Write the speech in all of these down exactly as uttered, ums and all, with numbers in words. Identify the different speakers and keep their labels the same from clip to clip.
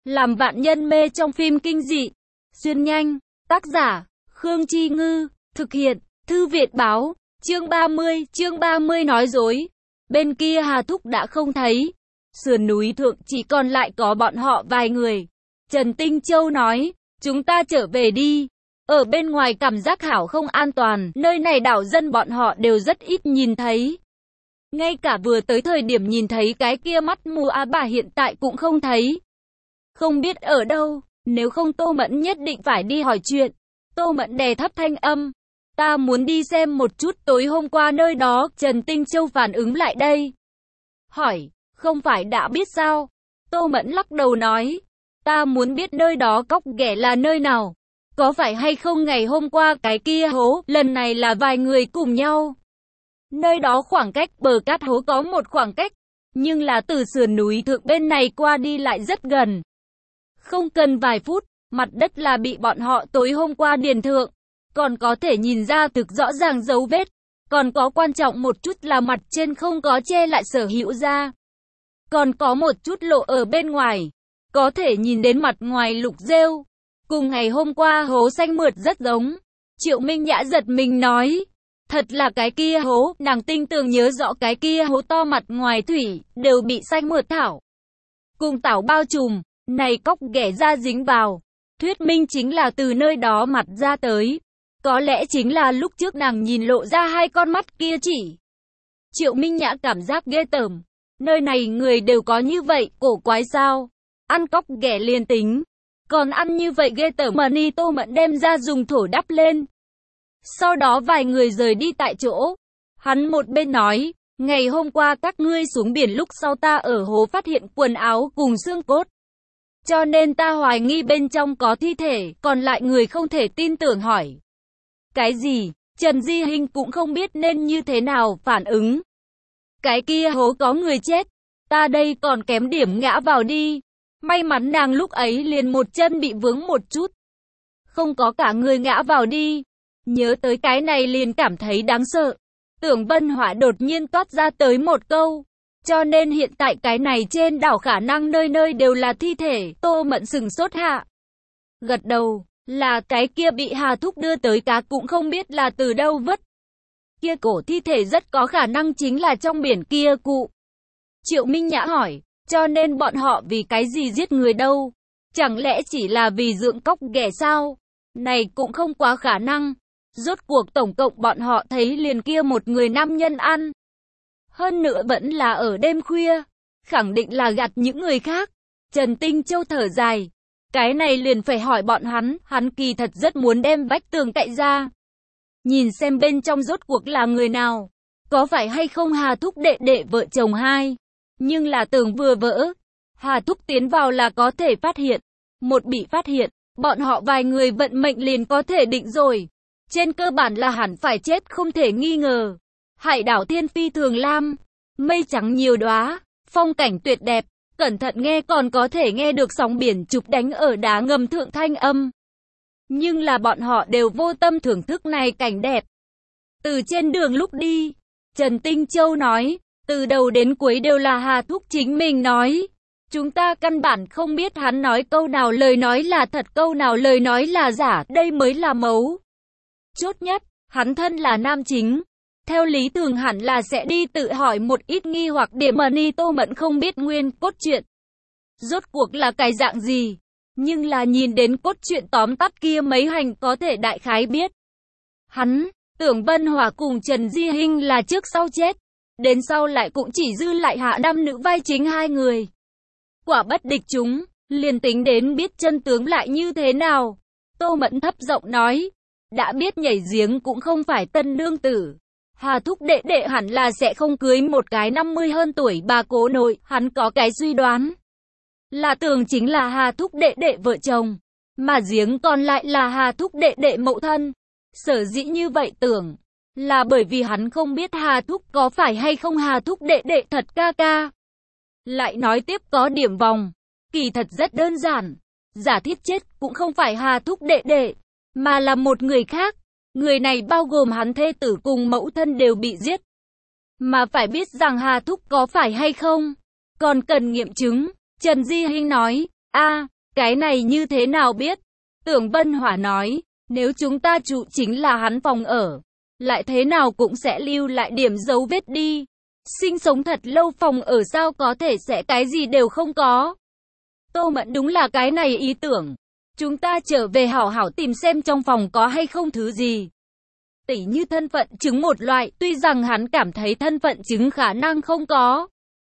Speaker 1: Làm vạn nhân mê trong phim kinh dị. Xuyên nhanh. Tác giả, Khương Chi Ngư. Thực hiện, Thư Việt Báo. Chương ba mươi, chương ba mươi nói dối. Bên kia Hà Thúc đã không thấy. Sườn núi thượng chỉ còn lại có bọn họ vài người. Trần Tinh Châu nói, chúng ta trở về đi. Ở bên ngoài cảm giác hảo không an toàn, nơi này đảo dân bọn họ đều rất ít nhìn thấy. Ngay cả vừa tới thời điểm nhìn thấy cái kia mắt mù á bà hiện tại cũng không thấy. Không biết ở đâu, nếu không Tô Mẫn nhất định phải đi hỏi chuyện. Tô Mẫn đè thấp thanh âm. Ta muốn đi xem một chút tối hôm qua nơi đó. Trần Tinh Châu phản ứng lại đây. Hỏi, không phải đã biết sao? Tô Mẫn lắc đầu nói. Ta muốn biết nơi đó cóc ghẻ là nơi nào. Có phải hay không ngày hôm qua cái kia hố, lần này là vài người cùng nhau. Nơi đó khoảng cách bờ cát hố có một khoảng cách, nhưng là từ sườn núi thượng bên này qua đi lại rất gần. Không cần vài phút, mặt đất là bị bọn họ tối hôm qua điền thượng, còn có thể nhìn ra thực rõ ràng dấu vết. Còn có quan trọng một chút là mặt trên không có che lại sở hữu da. Còn có một chút lộ ở bên ngoài, có thể nhìn đến mặt ngoài lục rêu. Cùng ngày hôm qua hố xanh mượt rất giống. Triệu Minh Nhã giật mình nói. Thật là cái kia hố, nàng tinh tường nhớ rõ cái kia hố to mặt ngoài thủy, đều bị xanh mượt thảo. Cùng tảo bao trùm, này cóc ghẻ ra dính vào. Thuyết minh chính là từ nơi đó mặt ra tới. Có lẽ chính là lúc trước nàng nhìn lộ ra hai con mắt kia chỉ. Triệu Minh Nhã cảm giác ghê tởm. Nơi này người đều có như vậy, cổ quái sao? Ăn cóc ghẻ liền tính. Còn ăn như vậy ghê tởm mà ni Tô Mẫn đem ra dùng thổ đắp lên. Sau đó vài người rời đi tại chỗ. Hắn một bên nói, ngày hôm qua các ngươi xuống biển lúc sau ta ở hố phát hiện quần áo cùng xương cốt. Cho nên ta hoài nghi bên trong có thi thể, còn lại người không thể tin tưởng hỏi. Cái gì? Trần Di Hinh cũng không biết nên như thế nào phản ứng. Cái kia hố có người chết, ta đây còn kém điểm ngã vào đi. May mắn nàng lúc ấy liền một chân bị vướng một chút. Không có cả người ngã vào đi. Nhớ tới cái này liền cảm thấy đáng sợ. Tưởng Vân Hỏa đột nhiên toát ra tới một câu. Cho nên hiện tại cái này trên đảo khả năng nơi nơi đều là thi thể. Tô Mẫn sừng sốt hạ. Gật đầu, là cái kia bị Hà Thúc đưa tới cá cũng không biết là từ đâu vứt. Kia cổ thi thể rất có khả năng chính là trong biển kia cụ. Triệu Minh Nhã hỏi. Cho nên bọn họ vì cái gì giết người đâu? Chẳng lẽ chỉ là vì dưỡng cóc ghẻ sao? Này cũng không quá khả năng. Rốt cuộc tổng cộng bọn họ thấy liền kia một người nam nhân ăn. Hơn nữa vẫn là ở đêm khuya. Khẳng định là gạt những người khác. Trần Tinh Châu thở dài. Cái này liền phải hỏi bọn hắn. Hắn kỳ thật rất muốn đem vách tường cậy ra. Nhìn xem bên trong rốt cuộc là người nào. Có phải hay không Hà Thúc đệ đệ vợ chồng hai? Nhưng là tường vừa vỡ, Hà Thúc tiến vào là có thể phát hiện. Một bị phát hiện, bọn họ vài người vận mệnh liền có thể định rồi. Trên cơ bản là hẳn phải chết không thể nghi ngờ. Hải đảo thiên phi thường lam, mây trắng nhiều đóa, phong cảnh tuyệt đẹp. Cẩn thận nghe còn có thể nghe được sóng biển chụp đánh ở đá ngầm thượng thanh âm. Nhưng là bọn họ đều vô tâm thưởng thức này cảnh đẹp. Từ trên đường lúc đi, Trần Tinh Châu nói. Từ đầu đến cuối đều là Hà Thúc chính mình nói. Chúng ta căn bản không biết hắn nói câu nào lời nói là thật, câu nào lời nói là giả, đây mới là mấu chốt nhất. Hắn thân là nam chính. Theo lý thường hẳn là sẽ đi tự hỏi một ít nghi hoặc điểm mà ni Tô Mẫn không biết nguyên cốt truyện. Rốt cuộc là cái dạng gì. Nhưng là nhìn đến cốt truyện tóm tắt kia mấy hành có thể đại khái biết. Hắn, Tưởng Vân Hỏa cùng Trần Di Hinh là trước sau chết. Đến sau lại cũng chỉ dư lại hạ nam nữ vai chính hai người. Quả bất địch chúng, liền tính đến biết chân tướng lại như thế nào. Tô Mẫn thấp giọng nói, đã biết nhảy giếng cũng không phải tân nương tử. Hà Thúc đệ đệ hẳn là sẽ không cưới một cái năm mươi hơn tuổi bà cố nội. Hắn có cái suy đoán là Tường chính là Hà Thúc đệ đệ vợ chồng, mà giếng còn lại là Hà Thúc đệ đệ mẫu thân. Sở dĩ như vậy tưởng là bởi vì hắn không biết Hà Thúc có phải hay không Hà Thúc đệ đệ thật ca ca. Lại nói tiếp có điểm vòng. Kỳ thật rất đơn giản. Giả thiết chết cũng không phải Hà Thúc đệ đệ, mà là một người khác. Người này bao gồm hắn thê tử cùng mẫu thân đều bị giết. Mà phải biết rằng Hà Thúc có phải hay không, còn cần nghiệm chứng. Trần Di Hinh nói, A, cái này như thế nào biết? Tưởng Vân Hỏa nói, nếu chúng ta trụ chính là hắn phòng ở, lại thế nào cũng sẽ lưu lại điểm dấu vết đi. Sinh sống thật lâu phòng ở sao có thể sẽ cái gì đều không có. Tô Mẫn đúng là cái này ý tưởng. Chúng ta trở về hảo hảo tìm xem trong phòng có hay không thứ gì. Tỉ như thân phận chứng một loại, tuy rằng hắn cảm thấy thân phận chứng khả năng không có.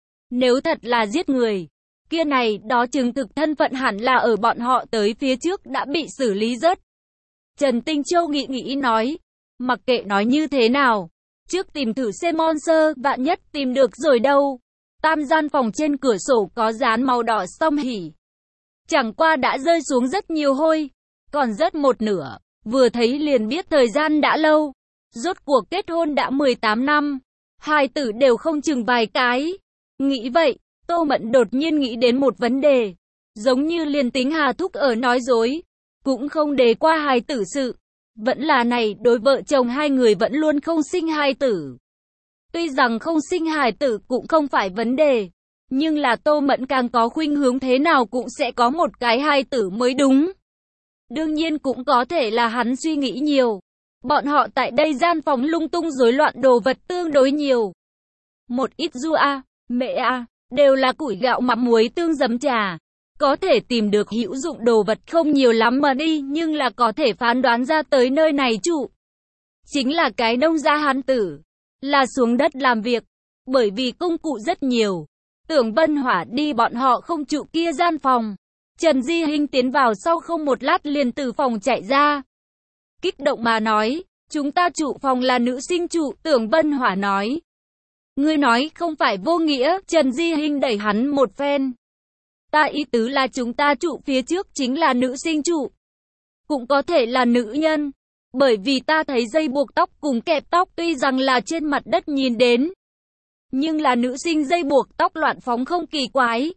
Speaker 1: Nếu thật là giết người, kia này đó chứng thực thân phận hẳn là ở bọn họ tới phía trước đã bị xử lý rớt. Trần Tinh Châu nghĩ nghĩ nói, mặc kệ nói như thế nào, trước tìm thử xem monster, vạn nhất tìm được rồi đâu. Tam gian phòng trên cửa sổ có dán màu đỏ song hỉ. Chẳng qua đã rơi xuống rất nhiều hôi, còn rớt một nửa, vừa thấy liền biết thời gian đã lâu. Rốt cuộc kết hôn đã mười tám năm, hai tử đều không chừng vài cái. Nghĩ vậy, Tô Mẫn đột nhiên nghĩ đến một vấn đề, giống như liền tính Hà Thúc ở nói dối, cũng không đề qua hài tử sự. Vẫn là này, đối vợ chồng hai người vẫn luôn không sinh hài tử. Tuy rằng không sinh hài tử cũng không phải vấn đề, nhưng là Tô Mẫn càng có khuynh hướng thế nào cũng sẽ có một cái hài tử mới đúng. Đương nhiên cũng có thể là hắn suy nghĩ nhiều. Bọn họ tại đây gian phòng lung tung rối loạn đồ vật tương đối nhiều. Một ít du a, mẹ a, đều là củi gạo mắm muối tương giấm trà. Có thể tìm được hữu dụng đồ vật không nhiều lắm mà đi, nhưng là có thể phán đoán ra tới nơi này trụ. Chính là cái nông gia hán tử, là xuống đất làm việc, bởi vì công cụ rất nhiều. Tưởng Vân Hỏa đi bọn họ không trụ kia gian phòng. Trần Di Hinh tiến vào sau không một lát liền từ phòng chạy ra. Kích động mà nói, chúng ta trụ phòng là nữ sinh trụ, Tưởng Vân Hỏa nói. Ngươi nói không phải vô nghĩa, Trần Di Hinh đẩy hắn một phen. Ta ý tứ là chúng ta trụ phía trước chính là nữ sinh trụ. Cũng có thể là nữ nhân. Bởi vì ta thấy dây buộc tóc cùng kẹp tóc tuy rằng là trên mặt đất nhìn đến. Nhưng là nữ sinh dây buộc tóc loạn phóng không kỳ quái.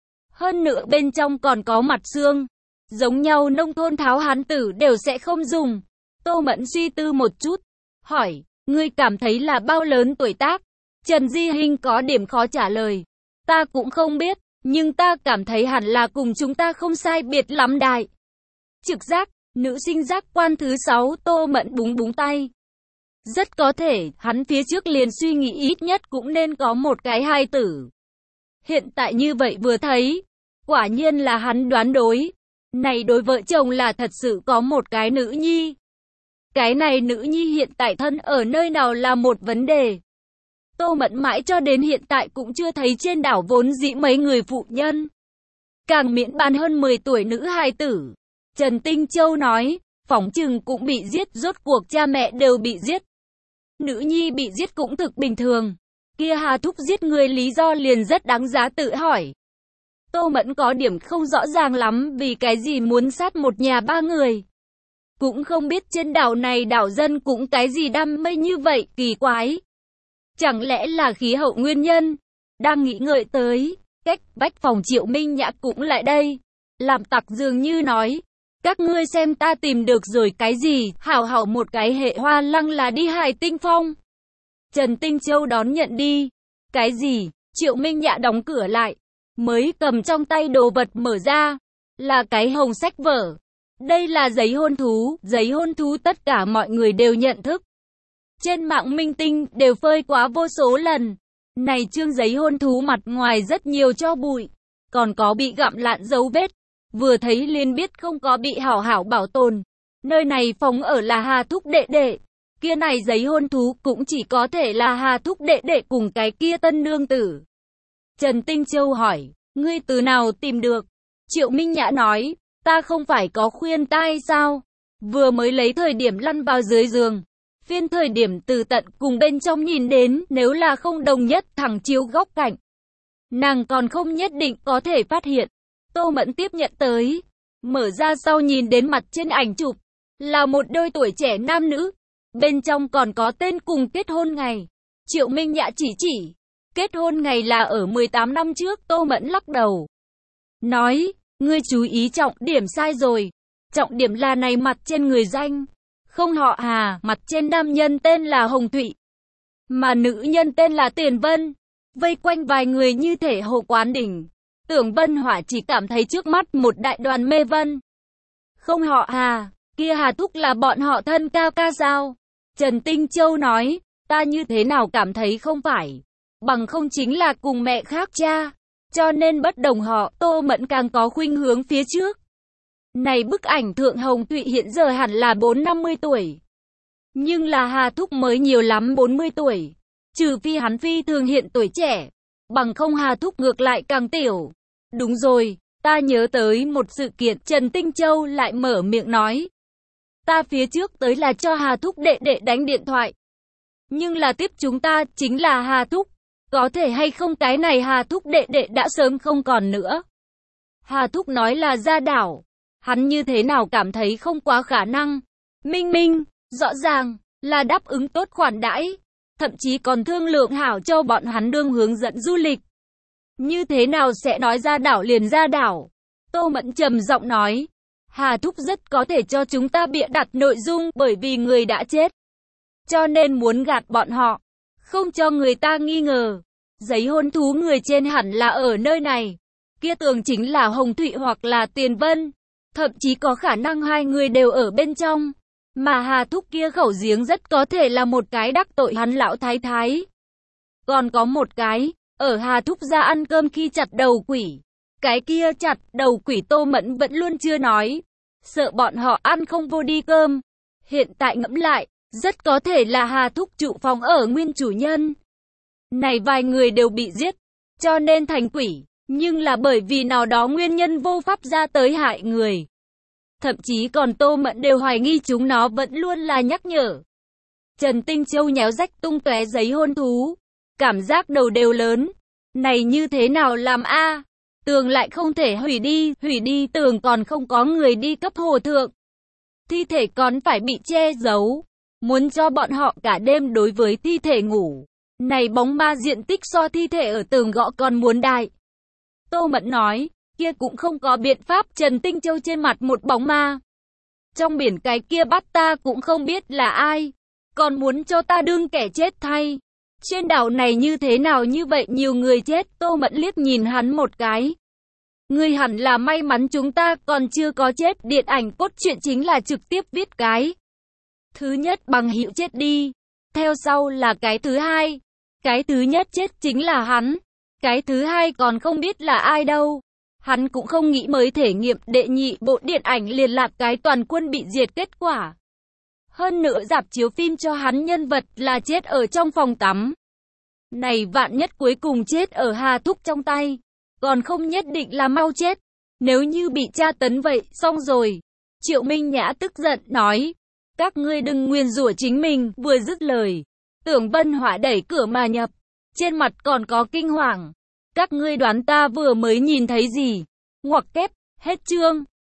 Speaker 1: Hơn nữa bên trong còn có mặt xương. Giống nhau nông thôn tháo hán tử đều sẽ không dùng. Tô Mẫn suy tư một chút. Hỏi, ngươi cảm thấy là bao lớn tuổi tác? Trần Di Hinh có điểm khó trả lời. Ta cũng không biết, nhưng ta cảm thấy hẳn là cùng chúng ta không sai biệt lắm đại. Trực giác, nữ sinh giác quan thứ sáu, Tô Mẫn búng búng tay. Rất có thể, hắn phía trước liền suy nghĩ ít nhất cũng nên có một cái hài tử. Hiện tại như vậy vừa thấy, quả nhiên là hắn đoán đối. Này đối vợ chồng là thật sự có một cái nữ nhi. Cái này nữ nhi hiện tại thân ở nơi nào là một vấn đề. Tô Mẫn mãi cho đến hiện tại cũng chưa thấy trên đảo vốn dĩ mấy người phụ nhân. Càng miễn bàn hơn mười tuổi nữ hài tử. Trần Tinh Châu nói, phỏng chừng cũng bị giết, rốt cuộc cha mẹ đều bị giết. Nữ nhi bị giết cũng thực bình thường. Kia Hà Thúc giết người lý do liền rất đáng giá tự hỏi. Tô Mẫn có điểm không rõ ràng lắm vì cái gì muốn sát một nhà ba người. Cũng không biết trên đảo này đảo dân cũng cái gì đam mê như vậy, kỳ quái. Chẳng lẽ là khí hậu nguyên nhân? Đang nghĩ ngợi tới, cách vách phòng Triệu Minh Nhã cũng lại đây. Làm tặc dường như nói, các ngươi xem ta tìm được rồi cái gì, hảo hảo một cái hệ hoa lăng là đi Hải Tinh Phong. Trần Tinh Châu đón nhận đi. Cái gì? Triệu Minh Nhã đóng cửa lại, mới cầm trong tay đồ vật mở ra, là cái hồng sách vở. Đây là giấy hôn thú, giấy hôn thú tất cả mọi người đều nhận thức. Trên mạng minh tinh đều phơi quá vô số lần. Này chương giấy hôn thú mặt ngoài rất nhiều tro bụi, còn có bị gặm lạn dấu vết. Vừa thấy liền biết không có bị hảo hảo bảo tồn. Nơi này phòng ở là Hà Thúc đệ đệ. Kia này giấy hôn thú cũng chỉ có thể là Hà Thúc đệ đệ cùng cái kia tân nương tử. Trần Tinh Châu hỏi, ngươi từ nào tìm được? Triệu Minh Nhã nói, ta không phải có khuyên tai sao? Vừa mới lấy thời điểm lăn vào dưới giường. Phiên thời điểm từ tận cùng bên trong nhìn đến, nếu là không đồng nhất thẳng chiếu góc cạnh. Nàng còn không nhất định có thể phát hiện. Tô Mẫn tiếp nhận tới. Mở ra sau nhìn đến mặt trên ảnh chụp. Là một đôi tuổi trẻ nam nữ. Bên trong còn có tên cùng kết hôn ngày. Triệu Minh Nhã chỉ chỉ. Kết hôn ngày là ở mười tám năm trước. Tô Mẫn lắc đầu. Nói, ngươi chú ý trọng điểm sai rồi. Trọng điểm là này mặt trên người danh. Không họ Hà, mặt trên nam nhân tên là Hồng Thụy. Mà nữ nhân tên là Tiền Vân. Vây quanh vài người như thể Hồ Quán Đỉnh. Tưởng Vân Hỏa chỉ cảm thấy trước mắt một đại đoàn mê vân. Không họ Hà, kia Hà Thúc là bọn họ thân ca ca sao? Trần Tinh Châu nói, ta như thế nào cảm thấy không phải. Bằng không chính là cùng mẹ khác cha. Cho nên bất đồng họ, Tô Mẫn càng có khuynh hướng phía trước. Này bức ảnh thượng Hồng Thụy hiện giờ hẳn là bốn năm mươi tuổi. Nhưng là Hà Thúc mới nhiều lắm bốn mươi tuổi. Trừ phi hắn phi thường hiện tuổi trẻ. Bằng không Hà Thúc ngược lại càng tiểu. Đúng rồi, ta nhớ tới một sự kiện, Trần Tinh Châu lại mở miệng nói. Ta phía trước tới là cho Hà Thúc đệ đệ đánh điện thoại. Nhưng là tiếp chúng ta chính là Hà Thúc. Có thể hay không cái này Hà Thúc đệ đệ đã sớm không còn nữa. Hà Thúc nói là ra đảo. Hắn như thế nào cảm thấy không quá khả năng. Minh Minh, rõ ràng là đáp ứng tốt khoản đãi. Thậm chí còn thương lượng hảo cho bọn hắn đương hướng dẫn du lịch. Như thế nào sẽ nói ra đảo liền ra đảo. Tô Mẫn trầm giọng nói. Hà Thúc rất có thể cho chúng ta bịa đặt nội dung bởi vì người đã chết. Cho nên muốn gạt bọn họ. Không cho người ta nghi ngờ. Giấy hôn thú người trên hẳn là ở nơi này. Kia tường chính là Hồng Thụy hoặc là Tiền Vân. Thậm chí có khả năng hai người đều ở bên trong. Mà Hà Thúc kia khẩu giếng rất có thể là một cái đắc tội hắn lão thái thái. Còn có một cái, ở Hà Thúc ra ăn cơm khi chặt đầu quỷ. Cái kia chặt đầu quỷ Tô Mẫn vẫn luôn chưa nói. Sợ bọn họ ăn không vô đi cơm. Hiện tại ngẫm lại, rất có thể là Hà Thúc trụ phòng ở nguyên chủ nhân. Này vài người đều bị giết, cho nên thành quỷ. Nhưng là bởi vì nào đó nguyên nhân vô pháp ra tới hại người. Thậm chí còn Tô Mẫn đều hoài nghi chúng nó vẫn luôn là nhắc nhở. Trần Tinh Châu nhéo rách tung tóe giấy hôn thú. Cảm giác đầu đều lớn. Này như thế nào làm a? Tường lại không thể hủy đi, hủy đi tường còn không có người đi cấp hồ thượng. Thi thể còn phải bị che giấu. Muốn cho bọn họ cả đêm đối với thi thể ngủ. Này bóng ma diện tích so thi thể ở tường gõ còn muốn đại. Tô Mẫn nói, kia cũng không có biện pháp. Trần Tinh Châu trên mặt một bóng ma. Trong biển cái kia bắt ta cũng không biết là ai. Còn muốn cho ta đương kẻ chết thay. Trên đảo này như thế nào như vậy nhiều người chết. Tô Mẫn liếc nhìn hắn một cái. Ngươi hẳn là may mắn chúng ta còn chưa có chết. Điện ảnh cốt truyện chính là trực tiếp viết cái thứ nhất bằng hữu chết đi. Theo sau là cái thứ hai. Cái thứ nhất chết chính là hắn. Cái thứ hai còn không biết là ai đâu. Hắn cũng không nghĩ mới thể nghiệm đệ nhị bộ điện ảnh liền lạc cái toàn quân bị diệt kết quả. Hơn nữa rạp chiếu phim cho hắn nhân vật là chết ở trong phòng tắm. Này vạn nhất cuối cùng chết ở Hà Thúc trong tay. Còn không nhất định là mau chết. Nếu như bị tra tấn vậy, xong rồi. Triệu Minh Nhã tức giận nói. Các ngươi đừng nguyền rủa chính mình. Vừa dứt lời, Tưởng Vân Hỏa đẩy cửa mà nhập. Trên mặt còn có kinh hoàng. Các ngươi đoán ta vừa mới nhìn thấy gì? Ngoặc kép, hết chương.